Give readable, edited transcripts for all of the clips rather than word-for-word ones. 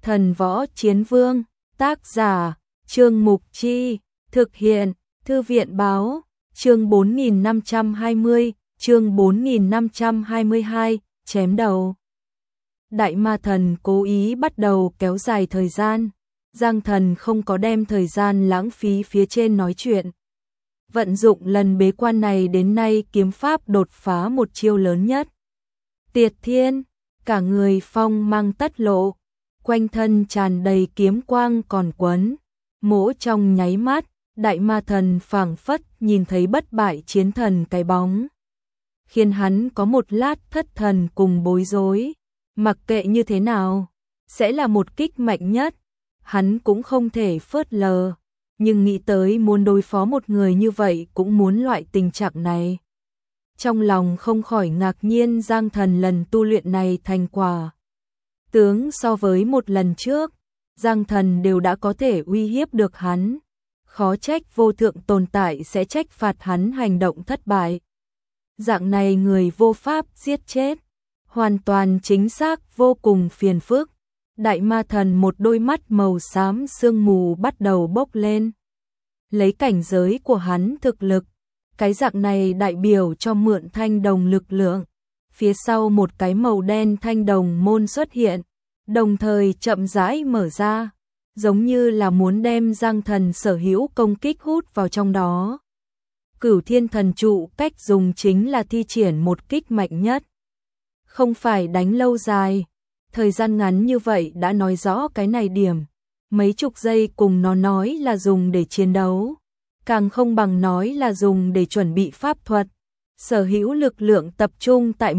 Thần Võ Chiến Vương, tác giả, Trương Mục Chi, thực hiện, Thư viện báo, chương 4520, chương 4522, chém đầu. Đại ma thần cố ý bắt đầu kéo dài thời gian, Giang Thần không có đem thời gian lãng phí phía trên nói chuyện. Vận dụng lần bế quan này đến nay kiếm pháp đột phá một chiêu lớn nhất. Tiệt thiên, cả người phong mang tất lộ, quanh thân tràn đầy kiếm quang còn quấn. Mỗ trong nháy mắt, đại ma thần phảng phất nhìn thấy bất bại chiến thần cái bóng. Khiến hắn có một lát thất thần cùng bối rối. Mặc kệ như thế nào, sẽ là một kích mạnh nhất. Hắn cũng không thể phớt lờ. Nhưng nghĩ tới muốn đối phó một người như vậy cũng muốn loại tình trạng này. Trong lòng không khỏi ngạc nhiên Giang Thần lần tu luyện này thành quả. Tướng so với một lần trước, Giang Thần đều đã có thể uy hiếp được hắn. Khó trách vô thượng tồn tại sẽ trách phạt hắn hành động thất bại. Dạng này người vô pháp giết chết, hoàn toàn chính xác vô cùng phiền phức. Đại ma thần một đôi mắt màu xám sương mù bắt đầu bốc lên. Lấy cảnh giới của hắn thực lực, cái dạng này đại biểu cho mượn thanh đồng lực lượng. Phía sau một cái màu đen thanh đồng môn xuất hiện, đồng thời chậm rãi mở ra, giống như là muốn đem Giang Thần sở hữu công kích hút vào trong đó. Cửu Thiên Thần Trụ cách dùng chính là thi triển một kích mạnh nhất. Không phải đánh lâu dài, thời gian ngắn như vậy đã nói rõ cái này điểm. Mấy chục giây cùng nó nói là dùng để chiến đấu, càng không bằng nói là dùng để chuẩn bị pháp thuật. Sở hữu lực lượng tập trung tại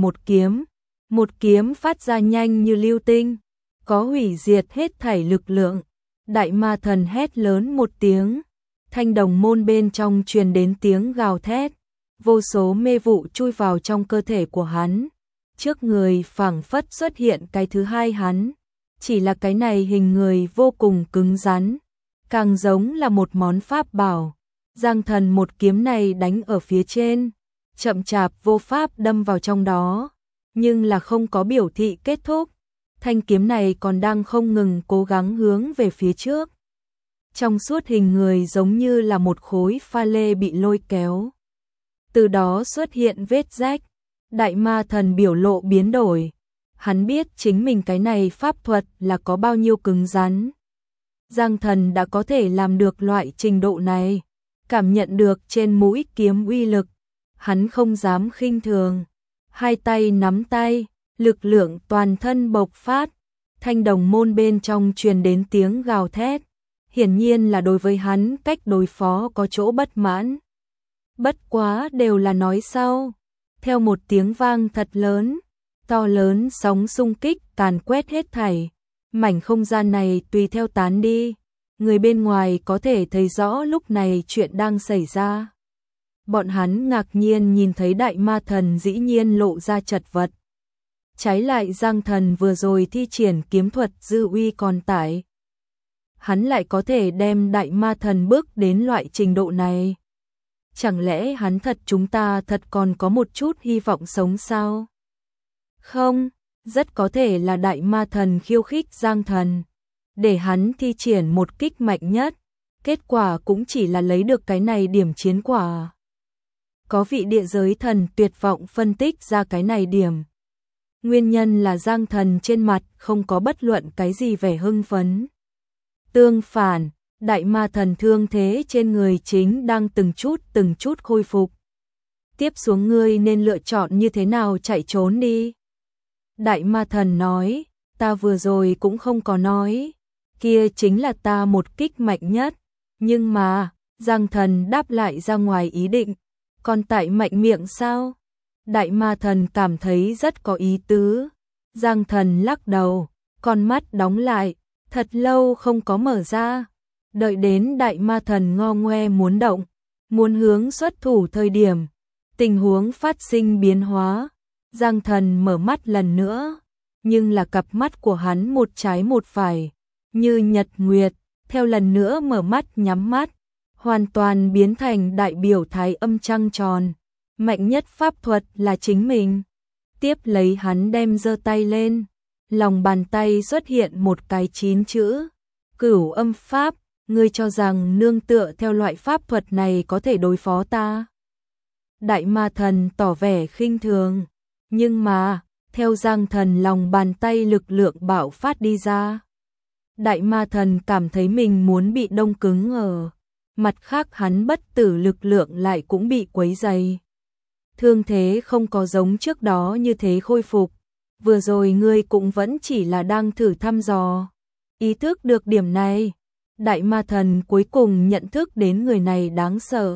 một kiếm phát ra nhanh như lưu tinh, có hủy diệt hết thảy lực lượng. Đại ma thần hét lớn một tiếng, thanh đồng môn bên trong truyền đến tiếng gào thét, vô số mê vụ chui vào trong cơ thể của hắn. Trước người phảng phất xuất hiện cái thứ hai hắn, chỉ là cái này hình người vô cùng cứng rắn, càng giống là một món pháp bảo. Giang Thần một kiếm này đánh ở phía trên, chậm chạp vô pháp đâm vào trong đó, nhưng là không có biểu thị kết thúc. Thanh kiếm này còn đang không ngừng cố gắng hướng về phía trước. Trong suốt hình người giống như là một khối pha lê bị lôi kéo. Từ đó xuất hiện vết rách. Đại ma thần biểu lộ biến đổi. Hắn biết chính mình cái này pháp thuật là có bao nhiêu cứng rắn. Giang Thần đã có thể làm được loại trình độ này. Cảm nhận được trên mũi kiếm uy lực. Hắn không dám khinh thường. Hai tay nắm tay, lực lượng toàn thân bộc phát. Thanh đồng môn bên trong truyền đến tiếng gào thét. Hiển nhiên là đối với hắn cách đối phó có chỗ bất mãn. Bất quá đều là nói sau. Theo một tiếng vang thật lớn, to lớn sóng xung kích càn quét hết thảy. Mảnh không gian này tùy theo tán đi. Người bên ngoài có thể thấy rõ lúc này chuyện đang xảy ra. Bọn hắn ngạc nhiên nhìn thấy đại ma thần dĩ nhiên lộ ra chật vật. Trái lại Giang Thần vừa rồi thi triển kiếm thuật dư uy còn tải. Hắn lại có thể đem đại ma thần bước đến loại trình độ này. Chẳng lẽ hắn thật chúng ta thật còn có một chút hy vọng sống sao? Không, rất có thể là đại ma thần khiêu khích Giang Thần. Để hắn thi triển một kích mạnh nhất. Kết quả cũng chỉ là lấy được cái này điểm chiến quả. Có vị địa giới thần tuyệt vọng phân tích ra cái này điểm. Nguyên nhân là Giang Thần trên mặt không có bất luận cái gì vẻ hưng phấn. Tương phản, đại ma thần thương thế trên người chính đang từng chút khôi phục. Tiếp xuống ngươi nên lựa chọn như thế nào chạy trốn đi. Đại ma thần nói, ta vừa rồi cũng không có nói. Kia chính là ta một kích mạnh nhất. Nhưng mà, Giang Thần đáp lại ra ngoài ý định. Còn tại mạnh miệng sao? Đại ma thần cảm thấy rất có ý tứ. Giang Thần lắc đầu, con mắt đóng lại, thật lâu không có mở ra. Đợi đến đại ma thần ngo ngoe muốn động, muốn hướng xuất thủ thời điểm. Tình huống phát sinh biến hóa. Giang Thần mở mắt lần nữa, nhưng là cặp mắt của hắn một trái một phải, như nhật nguyệt, theo lần nữa mở mắt nhắm mắt, hoàn toàn biến thành đại biểu thái âm trăng tròn. Mạnh nhất pháp thuật là chính mình. Tiếp lấy hắn đem giơ tay lên, lòng bàn tay xuất hiện một cái 9 chữ, Cửu Âm Pháp, ngươi cho rằng nương tựa theo loại pháp thuật này có thể đối phó ta? Đại ma thần tỏ vẻ khinh thường, nhưng mà, theo Giang Thần lòng bàn tay lực lượng bạo phát đi ra. Đại ma thần cảm thấy mình muốn bị đông cứng ở. Mặt khác hắn bất tử lực lượng lại cũng bị quấy dày. Thương thế không có giống trước đó như thế khôi phục. Vừa rồi ngươi cũng vẫn chỉ là đang thử thăm dò. Ý thức được điểm này, đại ma thần cuối cùng nhận thức đến người này đáng sợ.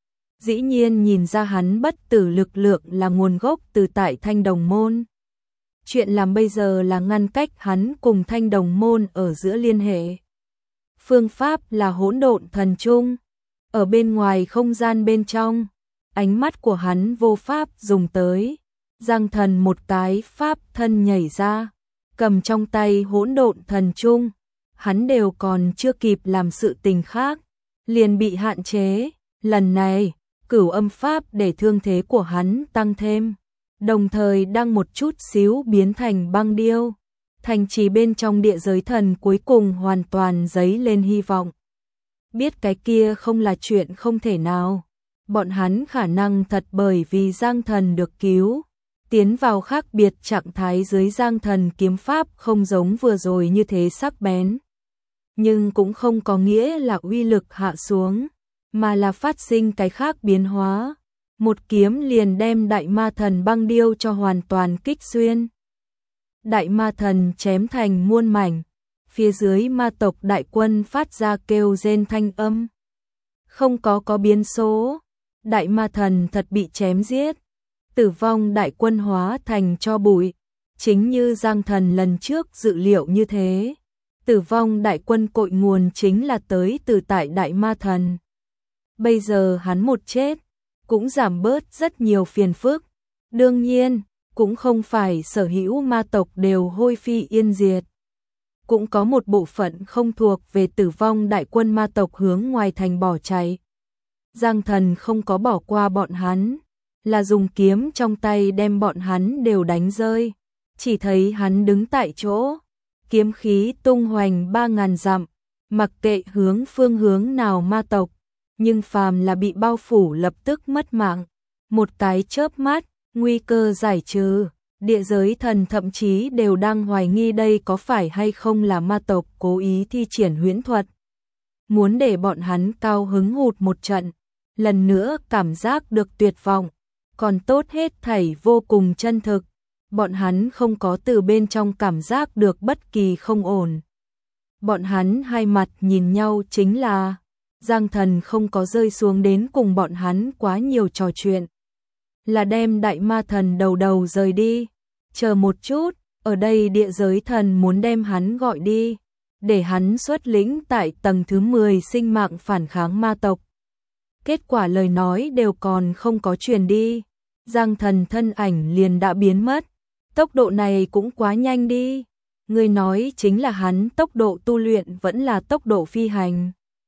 Dĩ nhiên nhìn ra hắn bất tử lực lượng là nguồn gốc từ tại Thanh Đồng Môn. Chuyện làm bây giờ là ngăn cách hắn cùng Thanh Đồng Môn ở giữa liên hệ. Phương pháp là hỗn độn thần trung. Ở bên ngoài không gian bên trong, ánh mắt của hắn vô pháp dùng tới. Giang Thần một cái pháp thân nhảy ra, cầm trong tay hỗn độn thần trung. Hắn đều còn chưa kịp làm sự tình khác, liền bị hạn chế. Lần này, Cửu Âm Pháp để thương thế của hắn tăng thêm, đồng thời đang một chút xíu biến thành băng điêu. Thành trì bên trong địa giới thần cuối cùng hoàn toàn dấy lên hy vọng. Biết cái kia không là chuyện không thể nào. Bọn hắn khả năng thật bởi vì Giang Thần được cứu. Tiến vào khác biệt trạng thái dưới Giang Thần kiếm pháp không giống vừa rồi như thế sắc bén. Nhưng cũng không có nghĩa là uy lực hạ xuống, mà là phát sinh cái khác biến hóa. Một kiếm liền đem đại ma thần băng điêu cho hoàn toàn kích xuyên. Đại ma thần chém thành muôn mảnh, phía dưới ma tộc đại quân phát ra kêu rên thanh âm. Không có biến số, đại ma thần thật bị chém giết, tử vong đại quân hóa thành tro bụi, chính như Giang Thần lần trước dự liệu như thế. Tử vong đại quân cội nguồn chính là tới từ tại đại ma thần. Bây giờ hắn một chết, cũng giảm bớt rất nhiều phiền phức. Đương nhiên, cũng không phải sở hữu ma tộc đều hôi phi yên diệt. Cũng có một bộ phận không thuộc về tử vong đại quân ma tộc hướng ngoài thành bỏ chạy. Giang Thần không có bỏ qua bọn hắn, là dùng kiếm trong tay đem bọn hắn đều đánh rơi. Chỉ thấy hắn đứng tại chỗ, kiếm khí tung hoành 3000 dặm, mặc kệ phương hướng nào ma tộc, nhưng phàm là bị bao phủ lập tức mất mạng. Một cái chớp mắt, nguy cơ giải trừ, địa giới thần thậm chí đều đang hoài nghi đây có phải hay không là ma tộc cố ý thi triển huyễn thuật. Muốn để bọn hắn cao hứng hụt một trận, lần nữa cảm giác được tuyệt vọng, còn tốt hết thảy vô cùng chân thực. Bọn hắn không có từ bên trong cảm giác được bất kỳ không ổn. Bọn hắn hai mặt nhìn nhau chính là Giang Thần không có rơi xuống đến cùng bọn hắn quá nhiều trò chuyện. Là đem đại ma thần đầu rời đi. Chờ một chút, ở đây địa giới thần muốn đem hắn gọi đi, để hắn xuất lĩnh tại tầng thứ 10 sinh mạng phản kháng ma tộc. Kết quả lời nói đều còn không có truyền đi, Giang Thần thân ảnh liền đã biến mất. Tốc độ này cũng quá nhanh đi. Người nói chính là hắn tốc độ tu luyện vẫn là tốc độ phi hành.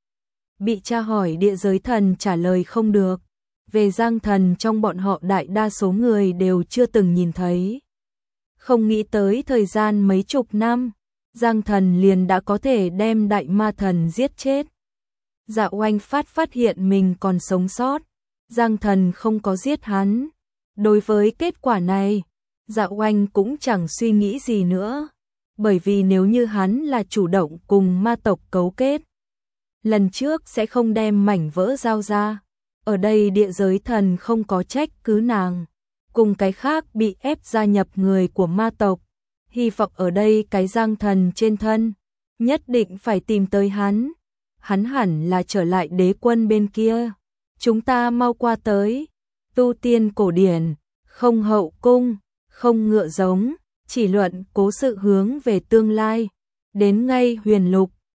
Bị tra hỏi địa giới thần trả lời không được. Về Giang Thần trong bọn họ đại đa số người đều chưa từng nhìn thấy. Không nghĩ tới thời gian mấy chục năm, Giang Thần liền đã có thể đem đại ma thần giết chết. Dạ Oanh phát hiện mình còn sống sót. Giang Thần không có giết hắn. Đối với kết quả này, Dạ Oanh cũng chẳng suy nghĩ gì nữa. Bởi vì nếu như hắn là chủ động cùng ma tộc cấu kết, lần trước sẽ không đem mảnh vỡ giao ra. Ở đây địa giới thần không có trách cứ nàng. Cùng cái khác bị ép gia nhập người của ma tộc. Hy vọng ở đây cái Giang Thần trên thân, nhất định phải tìm tới hắn. Hắn hẳn là trở lại đế quân bên kia. Chúng ta mau qua tới. Tu tiên cổ điển, không hậu cung, không ngựa giống, chỉ luận cố sự hướng về tương lai. Đến ngay huyền lục,